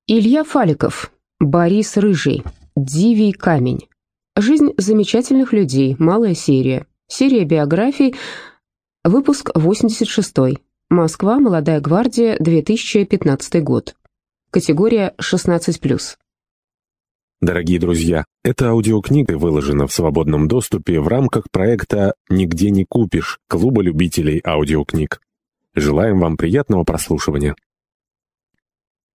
Илья Фаликов, Борис Рыжий, Дивий камень. Жизнь замечательных людей. Малая серия. Серия биографий. Выпуск 86. Москва. Молодая гвардия. 2015 год. Категория 16+. Дорогие друзья, эта аудиокнига выложена в свободном доступе в рамках проекта «Нигде не купишь» Клуба любителей аудиокниг. Желаем вам приятного прослушивания.